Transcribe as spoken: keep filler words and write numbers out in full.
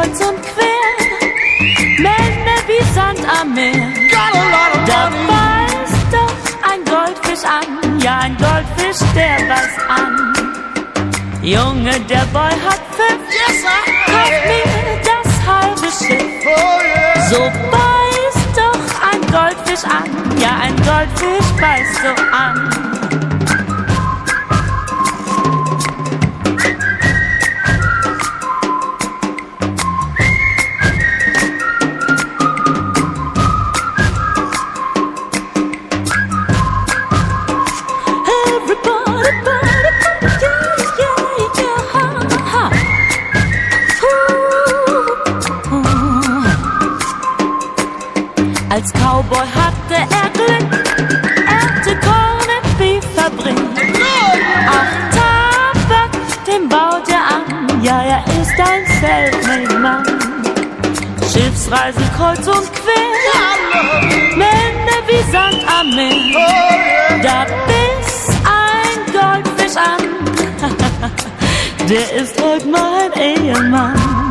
kreuz und quer, Männer wie Sand am Meer. Da beißt doch ein Goldfisch an, ja ein Goldfisch, der beißt an. Junge, der Boy hat Pfiff, yes, kauf mir das halbe Schiff. Oh, yeah. So beißt doch ein Goldfisch an, ja ein Goldfisch beißt so an. Als Cowboy hatte er Glück, er hatte Corned-Beef-Fabrik. Auch Tabak, den baut er an, ja, er ist ein Selfmade-Mann. Schiffsreisen kreuz und quer, Männer wie Sand am Meer. Da biss ein Goldfisch an, der ist heute mein Ehemann.